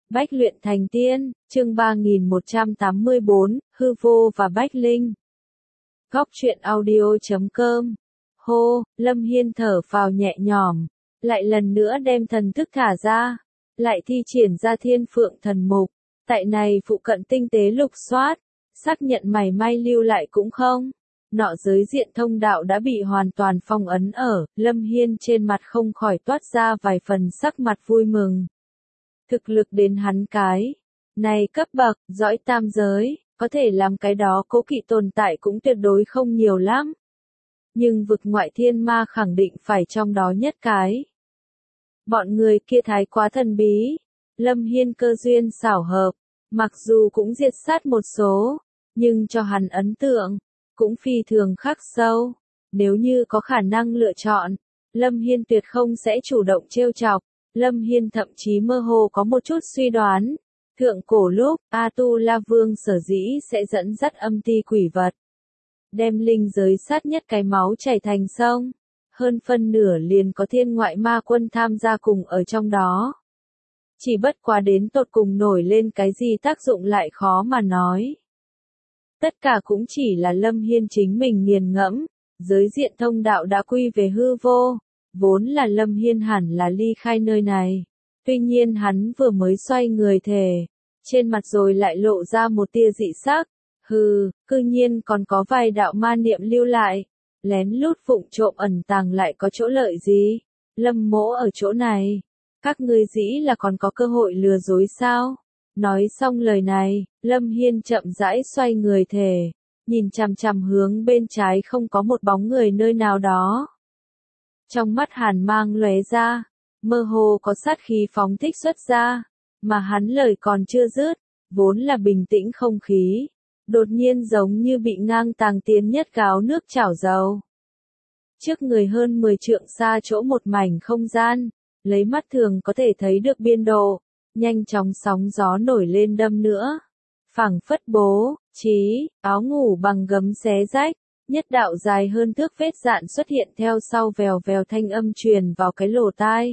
Bách luyện thành tiên, chương 3184, hư vô và Bách Linh. Góc truyện audio.com. Hô, Lâm Hiên thở phào nhẹ nhõm, lại lần nữa đem thần thức thả ra, lại thi triển ra Thiên Phượng thần mục, tại này phụ cận tinh tế lục soát, xác nhận mảy may lưu lại cũng không. Nọ giới diện thông đạo đã bị hoàn toàn phong ấn ở, Lâm Hiên trên mặt không khỏi toát ra vài phần sắc mặt vui mừng. Thực lực đến hắn cái này cấp bậc, dõi tam giới, có thể làm cái đó cố kỵ tồn tại cũng tuyệt đối không nhiều lắm. Nhưng vực ngoại thiên ma khẳng định phải trong đó nhất cái. Bọn người kia thái quá thần bí, Lâm Hiên cơ duyên xảo hợp, mặc dù cũng diệt sát một số, nhưng cho hắn ấn tượng cũng phi thường khắc sâu. Nếu như có khả năng lựa chọn, Lâm Hiên tuyệt không sẽ chủ động trêu chọc. Lâm Hiên thậm chí mơ hồ có một chút suy đoán, thượng cổ lúc, A-tu-la vương sở dĩ sẽ dẫn dắt âm ti quỷ vật, đem linh giới sát nhất cái máu chảy thành sông, hơn phân nửa liền có thiên ngoại ma quân tham gia cùng ở trong đó. Chỉ bất quá đến tột cùng nổi lên cái gì tác dụng lại khó mà nói. Tất cả cũng chỉ là Lâm Hiên chính mình nghiền ngẫm, giới diện thông đạo đã quy về hư vô. Vốn là Lâm Hiên hẳn là ly khai nơi này. Tuy nhiên hắn vừa mới xoay người thề, trên mặt rồi lại lộ ra một tia dị sắc. Cư nhiên còn có vài đạo ma niệm lưu lại. Lén lút phụng trộm ẩn tàng lại có chỗ lợi gì? Lâm mỗ ở chỗ này. Các ngươi dĩ là còn có cơ hội lừa dối sao? Nói xong lời này, Lâm Hiên chậm rãi xoay người thề, nhìn chằm chằm hướng bên trái không có một bóng người nơi nào đó. Trong mắt hàn mang lóe ra, mơ hồ có sát khí phóng thích xuất ra, mà hắn lời còn chưa dứt, vốn là bình tĩnh không khí, đột nhiên giống như bị ngang tàng tiến nhất gáo nước chảo dầu. Trước người hơn 10 trượng xa chỗ một mảnh không gian, lấy mắt thường có thể thấy được biên độ, nhanh chóng sóng gió nổi lên đâm nữa. Phảng phất bố, trí, áo ngủ bằng gấm xé rách. Nhất đạo dài hơn thước vết dạn xuất hiện theo sau vèo vèo thanh âm truyền vào cái lỗ tai.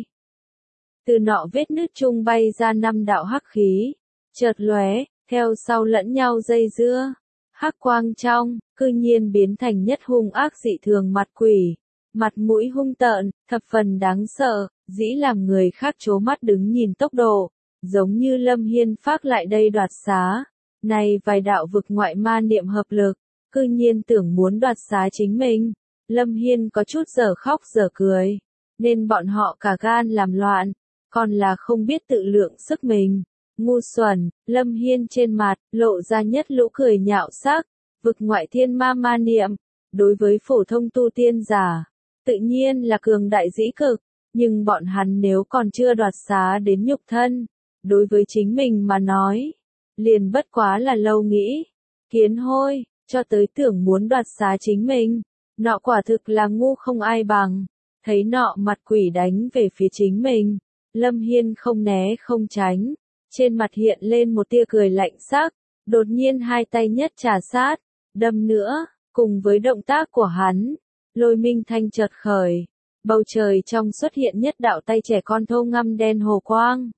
Từ nọ vết nứt trung bay ra 5 đạo hắc khí, chợt lóe, theo sau lẫn nhau dây dưa. Hắc quang trong, cư nhiên biến thành nhất hung ác dị thường mặt quỷ, mặt mũi hung tợn, thập phần đáng sợ, dĩ làm người khác trố mắt đứng nhìn tốc độ, giống như Lâm Hiên phác lại đây đoạt xá. Này vài đạo vực ngoại ma niệm hợp lực, cư nhiên tưởng muốn đoạt xá chính mình. Lâm Hiên có chút dở khóc dở cười, nên bọn họ cả gan làm loạn, còn là không biết tự lượng sức mình. Ngu xuẩn, Lâm Hiên trên mặt, lộ ra nhất lũ cười nhạo sắc, vực ngoại thiên ma ma niệm, đối với phổ thông tu tiên giả, tự nhiên là cường đại dĩ cực, nhưng bọn hắn nếu còn chưa đoạt xá đến nhục thân, đối với chính mình mà nói, liền bất quá là lâu nghĩ, kiến hôi. Cho tới tưởng muốn đoạt xá chính mình, nọ quả thực là ngu không ai bằng, thấy nọ mặt quỷ đánh về phía chính mình, Lâm Hiên không né không tránh, trên mặt hiện lên một tia cười lạnh sắc, đột nhiên hai tay nhất trà sát, đâm nữa, cùng với động tác của hắn, lôi minh thanh chợt khởi, bầu trời trong xuất hiện nhất đạo tay trẻ con thô ngăm đen hồ quang,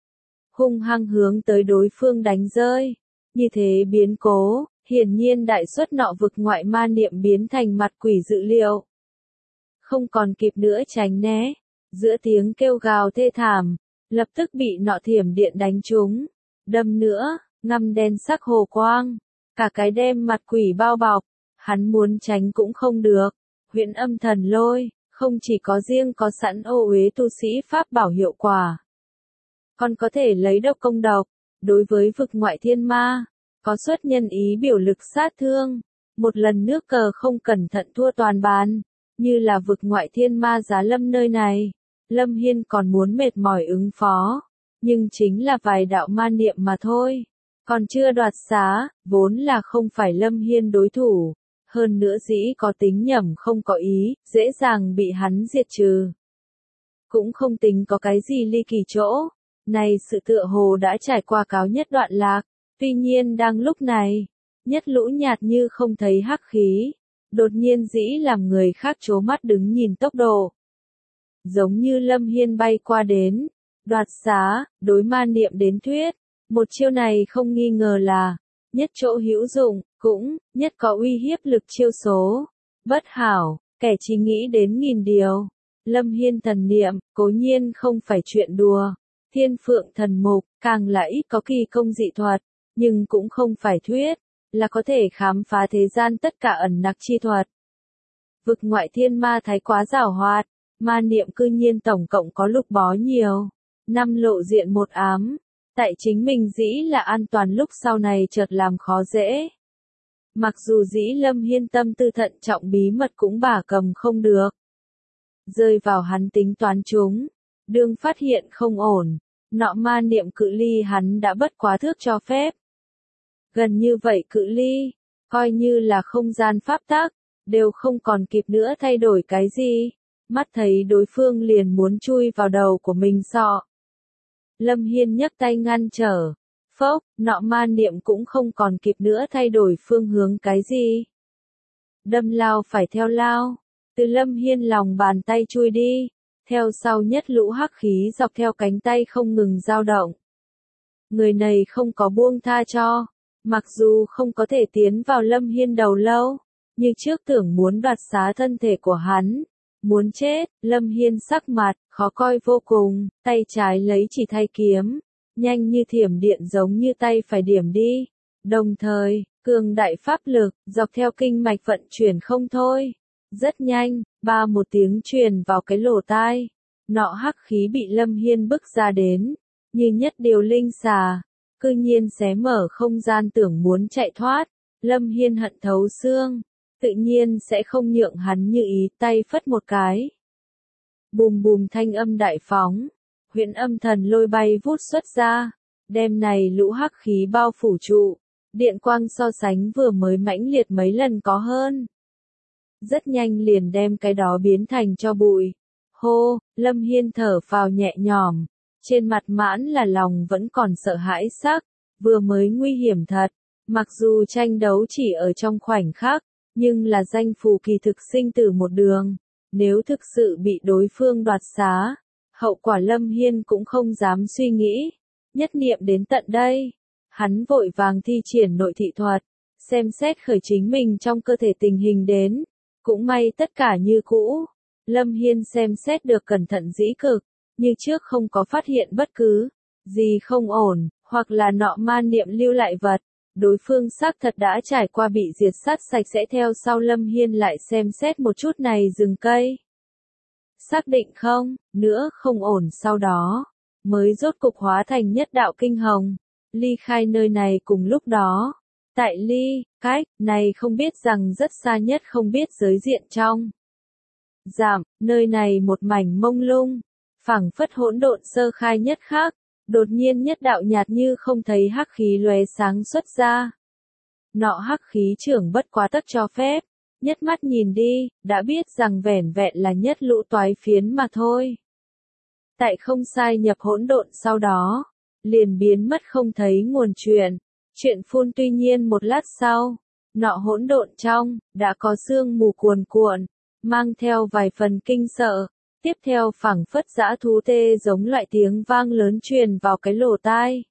hung hăng hướng tới đối phương đánh rơi, như thế biến cố. Hiển nhiên đại suất nọ vực ngoại ma niệm biến thành mặt quỷ dự liệu. Không còn kịp nữa tránh né, giữa tiếng kêu gào thê thảm, lập tức bị nọ thiểm điện đánh trúng, đâm nữa, ngăm đen sắc hồ quang, cả cái đem mặt quỷ bao bọc, hắn muốn tránh cũng không được. Huyễn âm thần lôi, không chỉ có riêng có sẵn ô uế tu sĩ pháp bảo hiệu quả, còn có thể lấy độc công độc, đối với vực ngoại thiên ma. Có xuất nhân ý biểu lực sát thương, một lần nước cờ không cẩn thận thua toàn bàn, như là vực ngoại thiên ma giá Lâm nơi này, Lâm Hiên còn muốn mệt mỏi ứng phó, nhưng chính là vài đạo ma niệm mà thôi, còn chưa đoạt xá, vốn là không phải Lâm Hiên đối thủ, hơn nữa dĩ có tính nhẩm không có ý, dễ dàng bị hắn diệt trừ. Cũng không tính có cái gì ly kỳ chỗ, này sự tựa hồ đã trải qua cáo nhất đoạn lạc. Tuy nhiên đang lúc này, nhất lũ nhạt như không thấy hắc khí, đột nhiên dĩ làm người khác trố mắt đứng nhìn tốc độ. Giống như Lâm Hiên bay qua đến, Đoạt xá, đối ma niệm đến thuyết, một chiêu này không nghi ngờ là nhất chỗ hữu dụng, cũng nhất có uy hiếp lực chiêu số. Bất hảo, kẻ chỉ nghĩ đến nghìn điều. Lâm Hiên thần niệm, cố nhiên không phải chuyện đùa. Thiên Phượng thần mục, càng là ít có kỳ công dị thuật, nhưng cũng không phải thuyết, là có thể khám phá thế gian tất cả ẩn nặc chi thuật. Vực ngoại thiên ma thái quá giảo hoạt, ma niệm cư nhiên tổng cộng có lục bó nhiều, 5 lộ diện một ám. Tại chính mình dĩ là an toàn lúc sau này chợt làm khó dễ. Mặc dù dĩ Lâm Hiên tâm tư thận trọng bí mật cũng bả cầm không được. Rơi vào hắn tính toán chúng, đương phát hiện không ổn, nọ ma niệm cự ly hắn đã bất quá thước cho phép. Gần như vậy cự ly, coi như là không gian pháp tắc, đều không còn kịp nữa thay đổi cái gì, mắt thấy đối phương liền muốn chui vào đầu của mình sọ. Lâm Hiên nhấc tay ngăn trở, phốc, nọ ma niệm cũng không còn kịp nữa thay đổi phương hướng cái gì. Đâm lao phải theo lao, từ Lâm Hiên lòng bàn tay chui đi, theo sau nhất lũ hắc khí dọc theo cánh tay không ngừng dao động. Người này không có buông tha cho, mặc dù không có thể tiến vào Lâm Hiên đầu lâu, như trước tưởng muốn đoạt xá thân thể của hắn. Muốn chết, Lâm Hiên sắc mặt, khó coi vô cùng, tay trái lấy chỉ thay kiếm, nhanh như thiểm điện giống như tay phải điểm đi. Đồng thời, cường đại pháp lực, dọc theo kinh mạch vận chuyển không thôi. Rất nhanh, ba một tiếng truyền vào cái lỗ tai. Nọ hắc khí bị Lâm Hiên bức ra đến, như nhất điều linh xà, cư nhiên xé mở không gian tưởng muốn chạy thoát. Lâm Hiên hận thấu xương, tự nhiên sẽ không nhượng hắn như ý, tay phất một cái. Bùm bùm thanh âm đại phóng, huyễn âm thần lôi bay vút xuất ra, đem này lũ hắc khí bao phủ trụ, điện quang so sánh vừa mới mãnh liệt mấy lần có hơn. Rất nhanh liền đem cái đó biến thành cho bụi. Hô, Lâm Hiên thở phào nhẹ nhõm, trên mặt mãn là lòng vẫn còn sợ hãi sắc, vừa mới nguy hiểm thật, mặc dù tranh đấu chỉ ở trong khoảnh khắc, nhưng là danh phù kỳ thực sinh tử một đường, nếu thực sự bị đối phương đoạt xá, hậu quả Lâm Hiên cũng không dám suy nghĩ. Nhất niệm đến tận đây, hắn vội vàng thi triển nội thị thuật, xem xét khởi chính mình trong cơ thể tình hình đến, cũng may tất cả như cũ. Lâm Hiên xem xét được cẩn thận dĩ cực, như trước không có phát hiện bất cứ gì không ổn, hoặc là nọ ma niệm lưu lại vật. Đối phương xác thật đã trải qua bị diệt sát sạch sẽ, theo sau Lâm Hiên lại xem xét một chút này rừng cây. Xác định không, nữa không ổn, sau đó, mới rốt cục hóa thành nhất đạo kinh hồng, ly khai nơi này. Cùng lúc đó, tại ly, cách, này không biết rằng rất xa nhất không biết giới diện trong. Giảm, nơi này một mảnh mông lung, phảng phất hỗn độn sơ khai nhất khác. Đột nhiên nhất đạo nhạt như không thấy hắc khí lóe sáng xuất ra. Nọ hắc khí trưởng bất quá tấc cho phép, nhất mắt nhìn đi, đã biết rằng vẻn vẹn là nhất lũ toái phiến mà thôi. Tại không sai nhập hỗn độn sau đó, liền biến mất không thấy nguồn chuyện. Chuyện phun tuy nhiên một lát sau, nọ hỗn độn trong, đã có sương mù cuồn cuộn, mang theo vài phần kinh sợ. Tiếp theo phảng phất dã thú tê giống loại tiếng vang lớn truyền vào cái lỗ tai.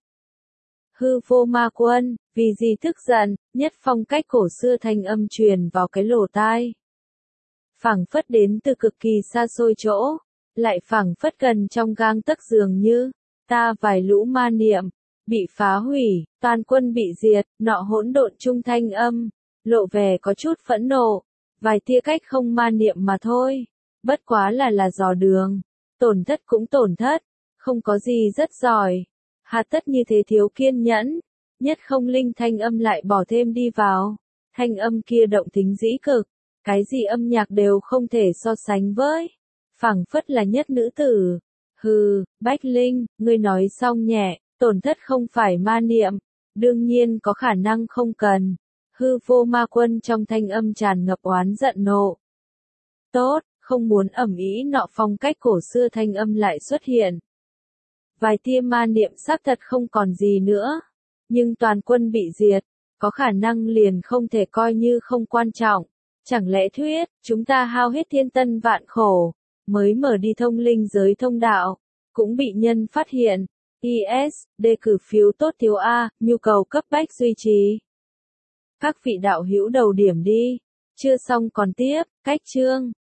Hư vô ma quân, vì gì tức giận, nhất phong cách cổ xưa thanh âm truyền vào cái lỗ tai. Phảng phất đến từ cực kỳ xa xôi chỗ, lại phảng phất gần trong gang tấc dường như, ta vài lũ ma niệm, bị phá hủy, toàn quân bị diệt, nọ hỗn độn trung thanh âm, lộ vẻ có chút phẫn nộ, vài tia cách không ma niệm mà thôi. Bất quá là dò đường, tổn thất cũng tổn thất, không có gì rất giỏi. Hà tất như thế thiếu kiên nhẫn, nhất không linh thanh âm lại bỏ thêm đi vào. Thanh âm kia động tính dĩ cực, cái gì âm nhạc đều không thể so sánh với. Phảng phất là nhất nữ tử. Hừ, Bách Linh, ngươi nói xong nhẹ, tổn thất không phải ma niệm, đương nhiên có khả năng không cần. Hư vô ma quân trong thanh âm tràn ngập oán giận nộ. Tốt. Không muốn ầm ĩ, nọ phong cách cổ xưa thanh âm lại xuất hiện. Vài tia ma niệm xác thật không còn gì nữa, nhưng toàn quân bị diệt, có khả năng liền không thể coi như không quan trọng. Chẳng lẽ thuyết, chúng ta hao hết thiên tân vạn khổ, mới mở đi thông linh giới thông đạo, cũng bị nhân phát hiện. IS, đề cử phiếu tốt thiếu A, nhu cầu cấp bách duy trì. Các vị đạo hữu đầu điểm đi. Chưa xong còn tiếp, cách chương.